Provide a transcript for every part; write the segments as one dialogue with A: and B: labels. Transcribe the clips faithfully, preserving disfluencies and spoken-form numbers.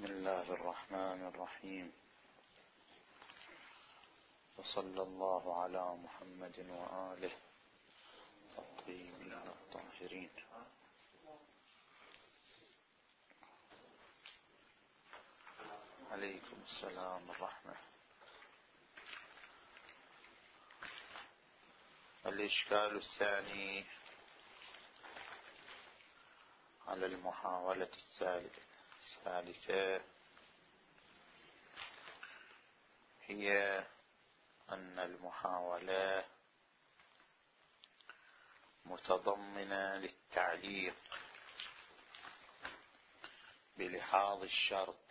A: بسم الله الرحمن الرحيم، وصلى الله على محمد وآله الطيبين الطاهرين. عليكم السلام ورحمة. الإشكال الثاني على المحاولة الثالثة هي أن المحاولة متضمنة للتعليق بلحاظ الشرط،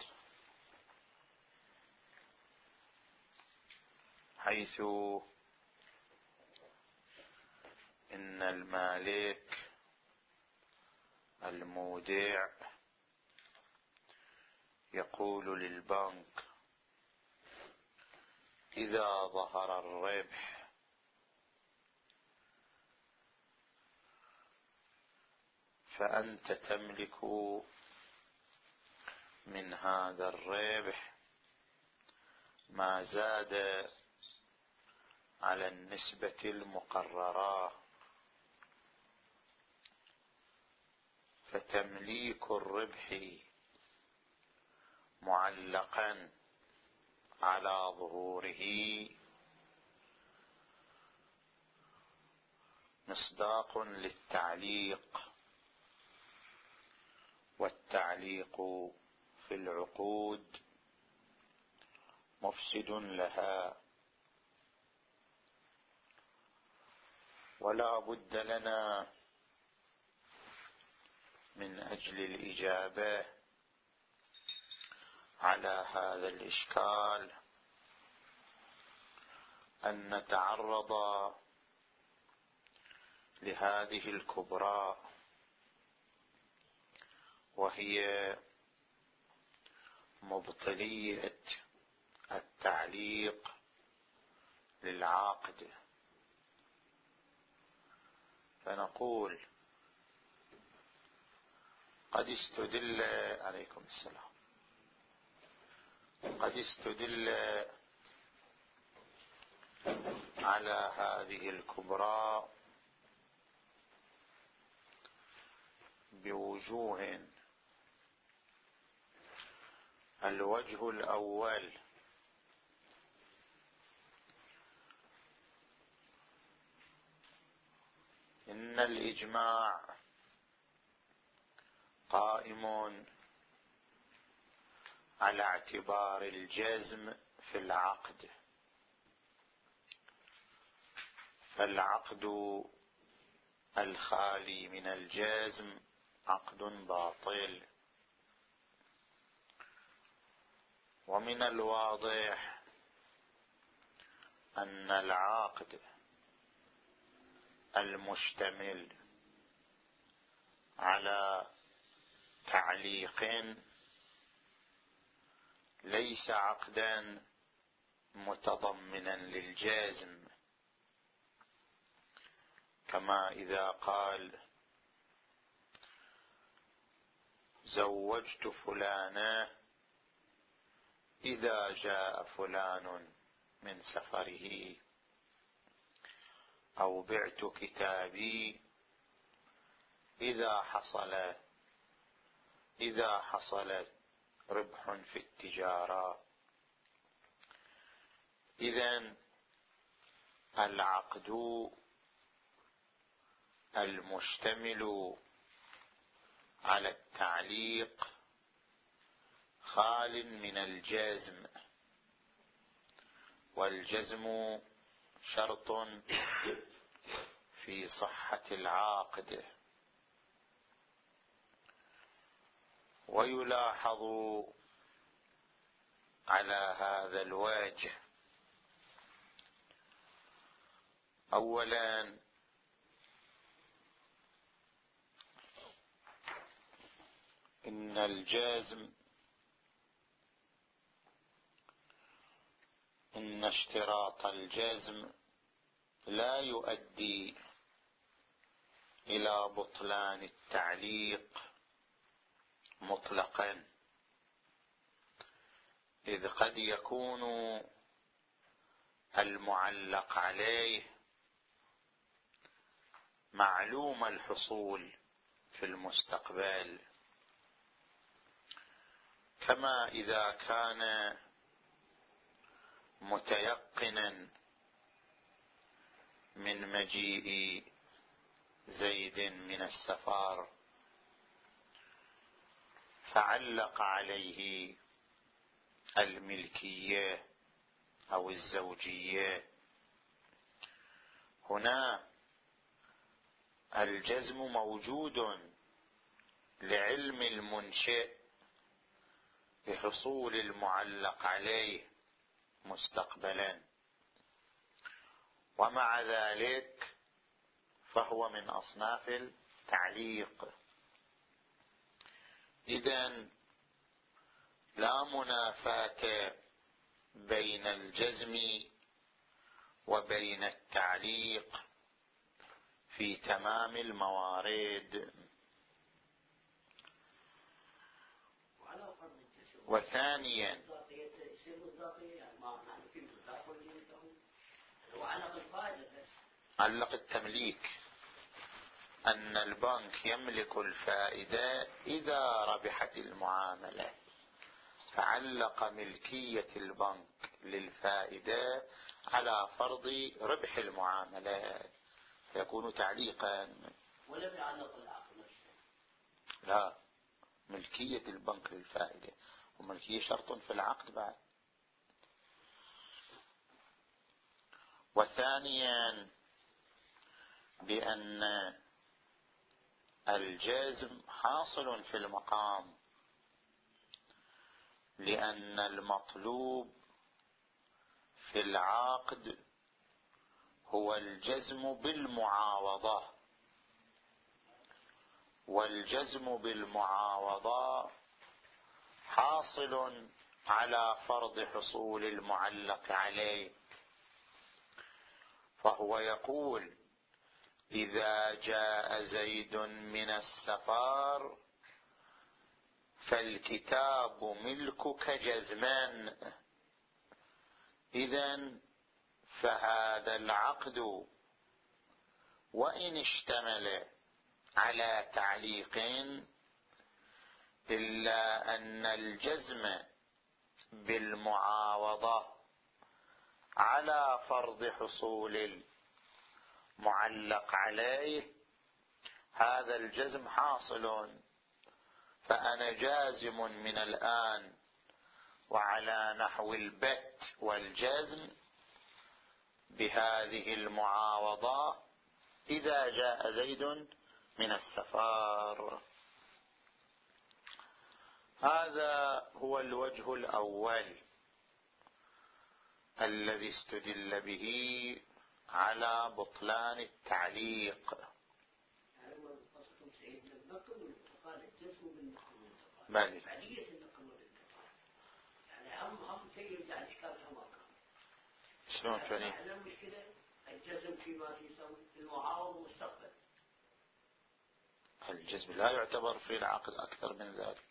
A: حيث إن المالك المودع يقول للبنك: إذا ظهر الربح فأنت تملك من هذا الربح ما زاد على النسبة المقررة، فتمليك الربح معلقا على ظهوره مصداق للتعليق، والتعليق في العقود مفسد لها، ولا بد لنا من أجل الإجابة على هذا الإشكال أن نتعرض لهذه الكبرى، وهي مبطلية التعليق للعقد. فنقول: قد استدل عليكم السلام قد استدل على هذه الكبرى بوجوه. الوجه الأول: إن الإجماع قائم على اعتبار الجزم في العقد، فالعقد الخالي من الجزم عقد باطل. ومن الواضح أن العقد المشتمل على تعليق ليس عقدا متضمنا للجزم، كما إذا قال: زوجت فلانة إذا جاء فلان من سفره، أو بعت كتابي إذا حصل إذا حصل ربح في التجارة. إذن العقد المشتمل على التعليق خال من الجزم، والجزم شرط في صحة العقد. ويلاحظ على هذا الوجه: أولا، إن الجزم إن اشتراط الجزم لا يؤدي إلى بطلان التعليق مطلقا، إذ قد يكون المعلق عليه معلوم الحصول في المستقبل، كما إذا كان متيقنا من مجيء زيد من السفر فعلق عليه الملكية أو الزوجية، هنا الجزم موجود لعلم المنشئ بحصول المعلق عليه مستقبلا، ومع ذلك فهو من أصناف التعليق. إذن لا منافاة بين الجزم وبين التعليق في تمام الموارد. وثانيا علق التمليك، أن البنك يملك الفائدة إذا ربحت المعاملة، فعلق ملكية البنك للفائدة على فرض ربح المعاملة فيكون تعليقا.
B: ولم يعلق العقد نفسه.
A: لا، ملكية البنك للفائدة، وملكية شرط في العقد بعد. وثانيا بأن الجزم حاصل في المقام، لأن المطلوب في العقد هو الجزم بالمعاوضة، والجزم بالمعاوضة حاصل على فرض حصول المعلق عليه، فهو يقول إذا جاء زيد من السفر فالكتاب ملكك جزما. إذن فهذا العقد وإن اشتمل على تعليق إلا أن الجزم بالمعاوضة على فرض حصول المعلق عليه، هذا الجزم حاصل، فأنا جازم من الآن وعلى نحو البت والجزم بهذه المعاوضة إذا جاء زيد من السفر. هذا هو الوجه الأول الذي استدل به على بطلان التعليق. بل شلون فني
B: الجزم فيما في المعاوض والمستقبل،
A: الجزم لا يعتبر في العقد أكثر من ذلك،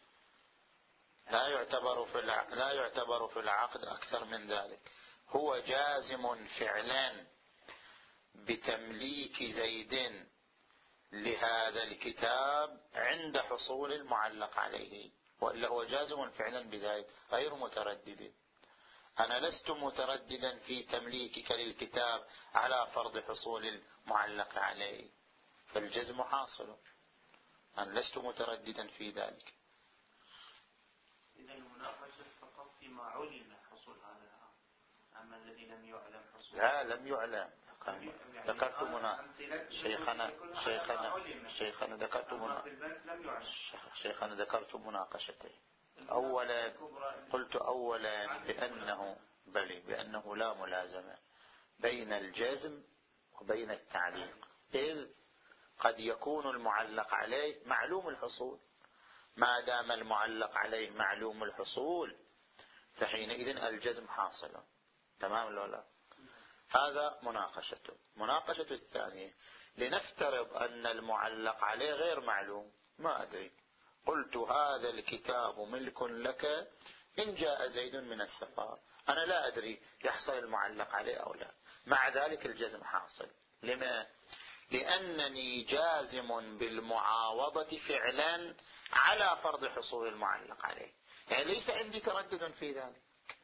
A: لا يعتبر في العقد لا يعتبر في العقد أكثر من ذلك. هو جازم فعلا بتمليك زيد لهذا الكتاب عند حصول المعلق عليه، وإلا هو جازم فعلا بذلك غير متردد. أنا لست مترددا في تمليكك للكتاب على فرض حصول المعلق عليه، فالجزم حاصل، أنا لست مترددا في ذلك.
C: إذا المناقشة فقط فيما علم حصول هذا العام، أما الذي لم يعلم حصول
A: لا لم يعلم. ذكرت منا شيخنا شيخنا شيخنا ذكرت منا شيخنا ذكرت مناقشتين. أولا قلت أولا بأنه بل بأنه لا ملازمة بين الجزم وبين التعليق، إذ قد يكون المعلق عليه معلوم الحصول، ما دام المعلق عليه معلوم الحصول فحينئذ الجزم حاصل. تمام ولا لا؟ هذا مناقشته. مناقشة الثانية، لنفترض أن المعلق عليه غير معلوم، ما أدري، قلت هذا الكتاب ملك لك إن جاء زيد من السفر. أنا لا أدري يحصل المعلق عليه أو لا، مع ذلك الجزم حاصل. لما؟ لأنني جازم بالمعاوضة فعلا على فرض حصول المعلق عليه، يعني ليس عندي تردد في ذلك.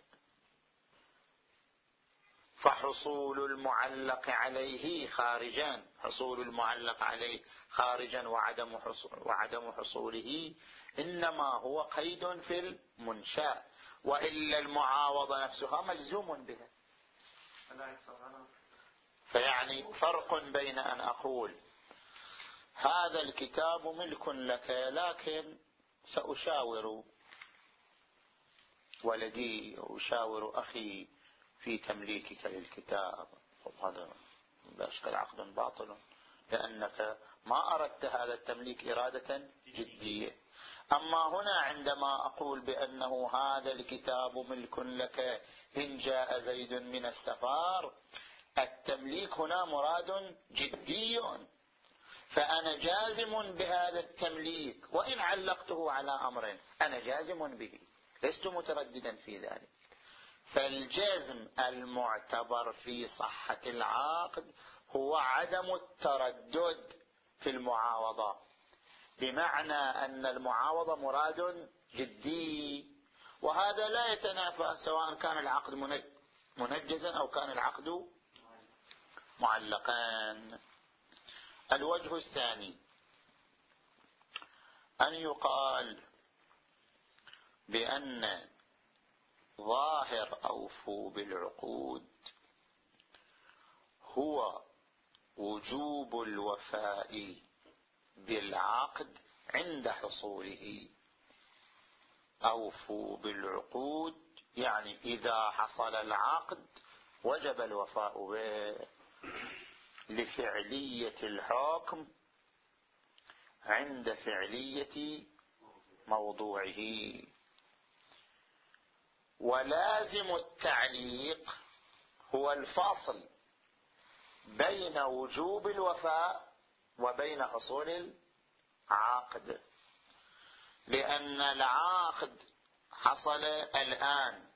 A: فحصول المعلق عليه خارجا، حصول المعلق عليه خارجا وعدم حصول وعدم حصوله إنما هو قيد في المنشأ، وإلا المعاوضة نفسها مجزوم بها. فيعني فرق بين أن أقول هذا الكتاب ملك لك لكن سأشاور ولدي أشاور أخي في تمليكك للكتاب، هذا لا أشكال عقد باطل، لأنك ما أردت هذا التمليك إرادة جدية. أما هنا عندما أقول بأنه هذا الكتاب ملك لك إن جاء زيد من السفر، التمليك هنا مراد جدي، فأنا جازم بهذا التمليك، وإن علقته على أمر أنا جازم به، لست مترددا في ذلك. فالجزم المعتبر في صحة العقد هو عدم التردد في المعاوضة، بمعنى أن المعاوضة مراد جدي، وهذا لا يتنافى سواء كان العقد منجزا أو كان العقد معلقان. الوجه الثاني أن يقال بأن ظاهر أوفوا بالعقود هو وجوب الوفاء بالعقد عند حصوله. أوفوا بالعقود يعني إذا حصل العقد وجب الوفاء به لفعلية الحكم عند فعلية موضوعه. ولازم التعليق هو الفاصل بين وجوب الوفاء وبين حصول العقد، لأن العقد حصل الآن،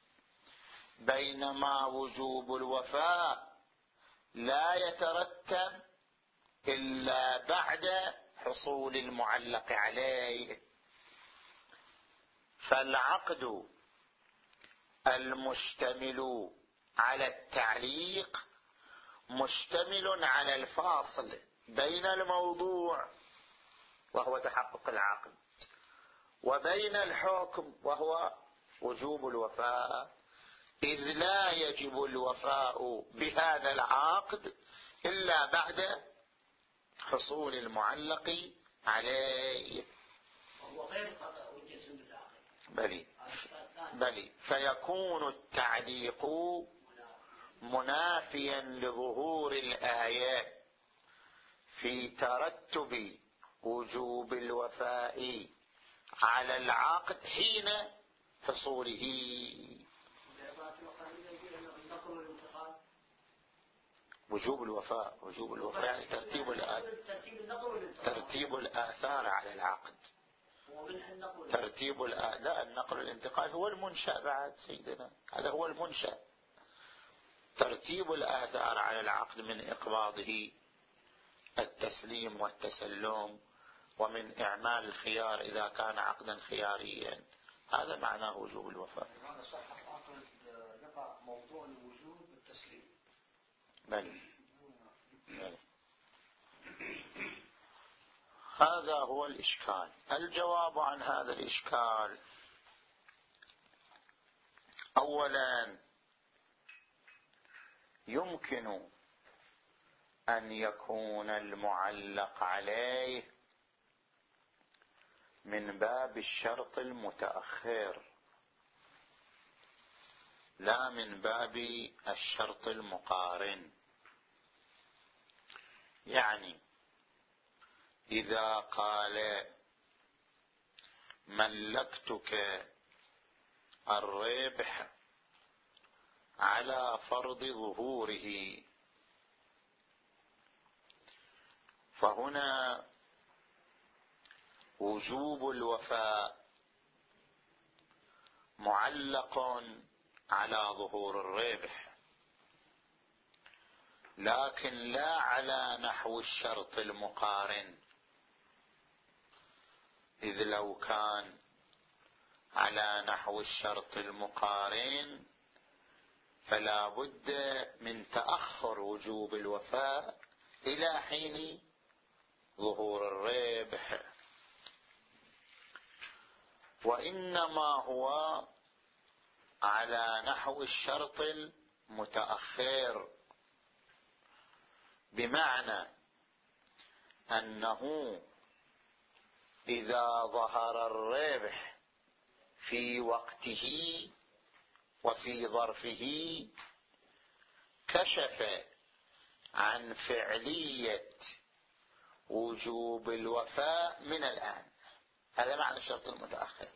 A: بينما وجوب الوفاء لا يترتب إلا بعد حصول المعلق عليه. فالعقد المشتمل على التعليق مشتمل على الفاصل بين الموضوع وهو تحقق العقد وبين الحكم وهو وجوب الوفاء، إذ لا يجب الوفاء بهذا العقد إلا بعد حصول المعلق عليه.
B: وهو غير قطع والجزم بالعقد.
A: بلي بلي فيكون التعليق منافيا لظهور الآية في ترتب وجوب الوفاء على العقد حين حصوله. وجوب الوفاء وجوب الوفاء يعني ترتيب ترتيب الآثار على العقد. ترتيب الآ... لا النقل والانتقال هو المنشأ بعد سيدنا، هذا هو المنشأ. ترتيب الآثار على العقد من إقباضه التسليم والتسلم، ومن إعمال الخيار إذا كان عقدا خياريا، هذا معناه وجوب الوفاء.
B: هذا صح عقد يقع موضوع الوجوب بالتسليم.
A: بل. بل. هذا هو الإشكال. الجواب عن هذا الإشكال: أولا يمكن أن يكون المعلق عليه من باب الشرط المتأخر لا من باب الشرط المقارن. يعني إذا قال ملكتك الربح على فرض ظهوره، فهنا وجوب الوفاء معلق على ظهور الربح، لكن لا على نحو الشرط المقارن، إذ لو كان على نحو الشرط المقارن فلا بد من تأخر وجوب الوفاء إلى حين ظهور الربح، وإنما هو على نحو الشرط المتأخر، بمعنى أنه إذا ظهر الربح في وقته وفي ظرفه كشف عن فعلية وجوب الوفاء من الآن. هذا معنى الشرط المتأخر،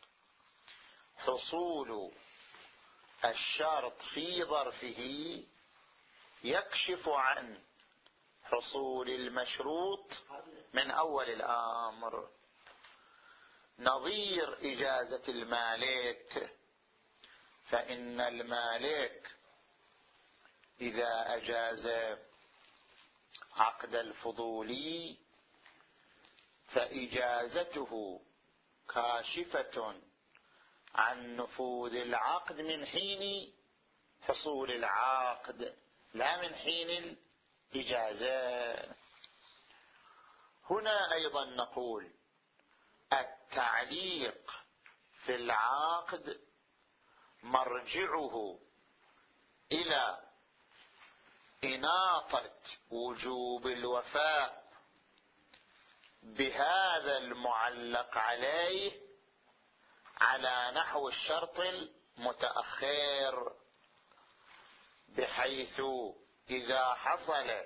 A: حصول الشرط في ظرفه يكشف عن حصول المشروط من أول الأمر، نظير إجازة المالك، فإن المالك إذا أجاز عقد الفضولي فإجازته كاشفة عن نفوذ العقد من حين حصول العقد لا من حين الإجازة. هنا أيضا نقول التعليق في العقد مرجعه إلى إناطة وجوب الوفاء بهذا المعلق عليه على نحو الشرط المتأخر، بحيث إذا حصل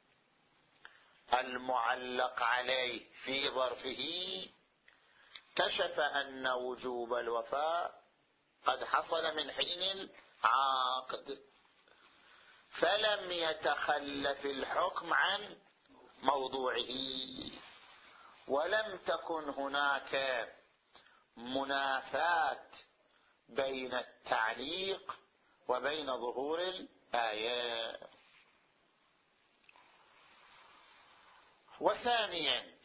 A: المعلق عليه في ظرفه كشف أن وجوب الوفاء قد حصل من حين العقد، فلم يتخلف الحكم عن موضوعه، ولم تكن هناك منافاة بين التعليق وبين ظهور الآية. وثانيا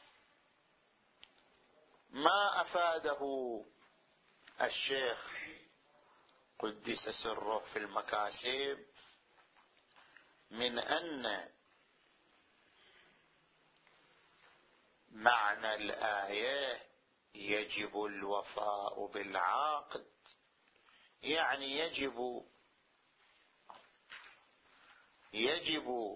A: ما أفاده الشيخ قدس سره في المكاسب من أن معنى الآية يجب الوفاء بالعقد، يعني يجب يجب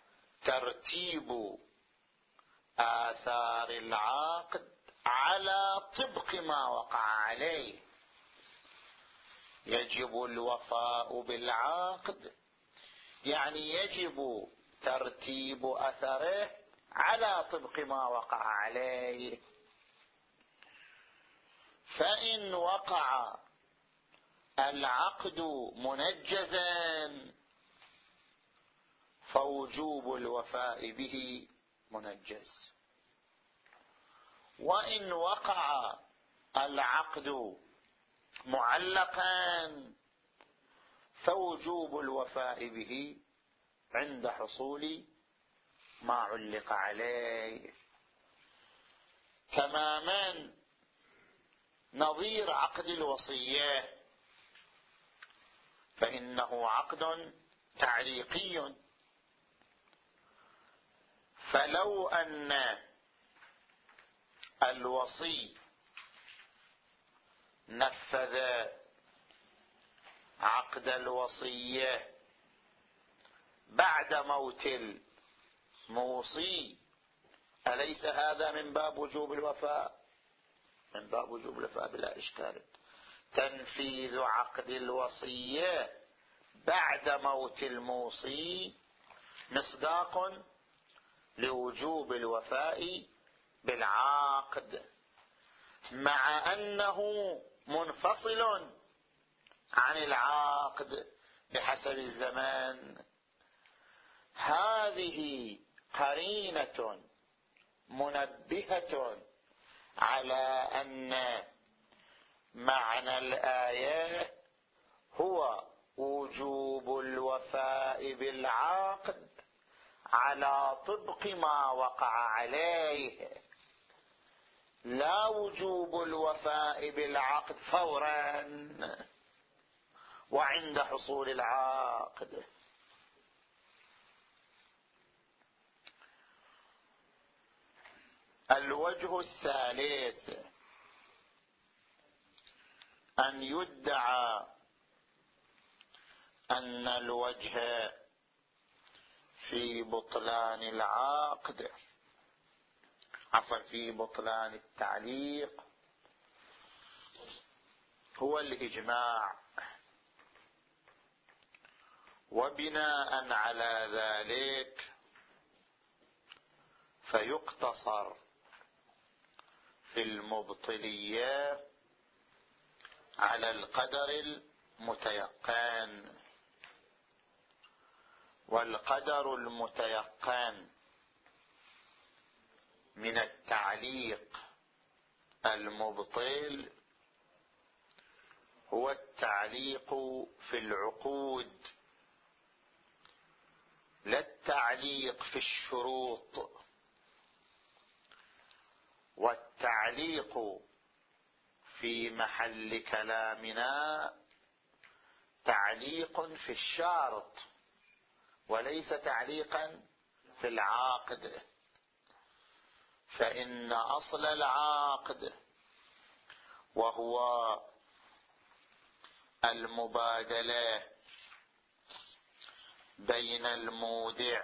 A: ترتيب آثار العقد على طبق ما وقع عليه. يجب الوفاء بالعقد يعني يجب ترتيب أثره على طبق ما وقع عليه، فإن وقع العقد منجزا فوجوب الوفاء به منجز، وإن وقع العقد معلقا فوجوب الوفاء به عند حصول ما علق عليه. تماما نظير عقد الوصية، فإنه عقد تعليقي، فلو أن الوصي نفذ عقد الوصية بعد موت الموصي أليس هذا من باب وجوب الوفاء؟ من باب وجوب الوفاء بلا إشكال. تنفيذ عقد الوصية بعد موت الموصي مصداق لوجوب الوفاء بالعقد، مع أنه منفصل عن العقد بحسب الزمان. هذه قرينة منبهة على أن معنى الآية هو وجوب الوفاء بالعقد على طبق ما وقع عليه، لا وجوب الوفاء بالعقد فورا وعند حصول العقد. الوجه الثالث أن يدعى أن الوجه في بطلان العقد، عفوا في بطلان التعليق، هو الإجماع، وبناء على ذلك فيقتصر في المبطلية على القدر المتيقن، والقدر المتيقن من التعليق المبطل هو التعليق في العقود، لا التعليق في الشروط. والتعليق في محل كلامنا تعليق في الشارط وليس تعليقا في العقد، فإن أصل العقد وهو المبادلة بين المودع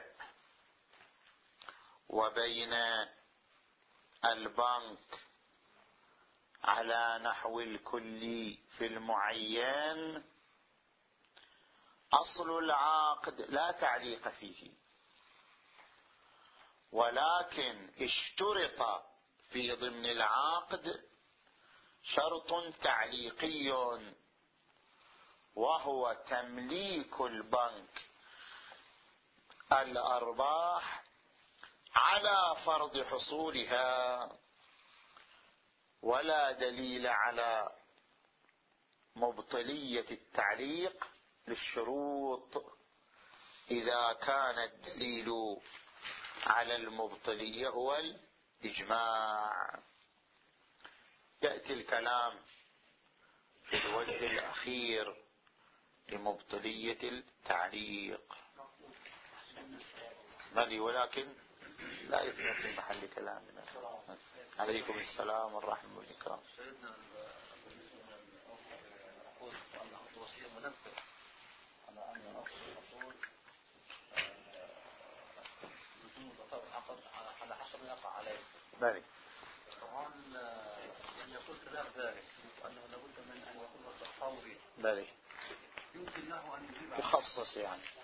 A: وبين البنك على نحو الكلي في المعين، أصل العقد لا تعليق فيه، ولكن اشترط في ضمن العقد شرط تعليقي وهو تمليك البنك الأرباح على فرض حصولها، ولا دليل على مبطلية التعليق للشروط إذا كان الدليل على المبطلية هو الإجماع. يأتي الكلام في الوجه الأخير لمبطلية التعليق مالي، ولكن لا يفهم في محل كلامنا. عليكم السلام والرحمة والإكرام.
B: سيدنا نقول أن الوصية منبه على أن أصل الأصول وجود وفاء العقد على حسب ما يقع عليه.
A: بلي.
B: طبعا لم يكن خلاف ذلك أنه لابد من أن يكون وصف فوري.
A: بلي.
B: يمكن له أن يجيب
A: يخصص يعني.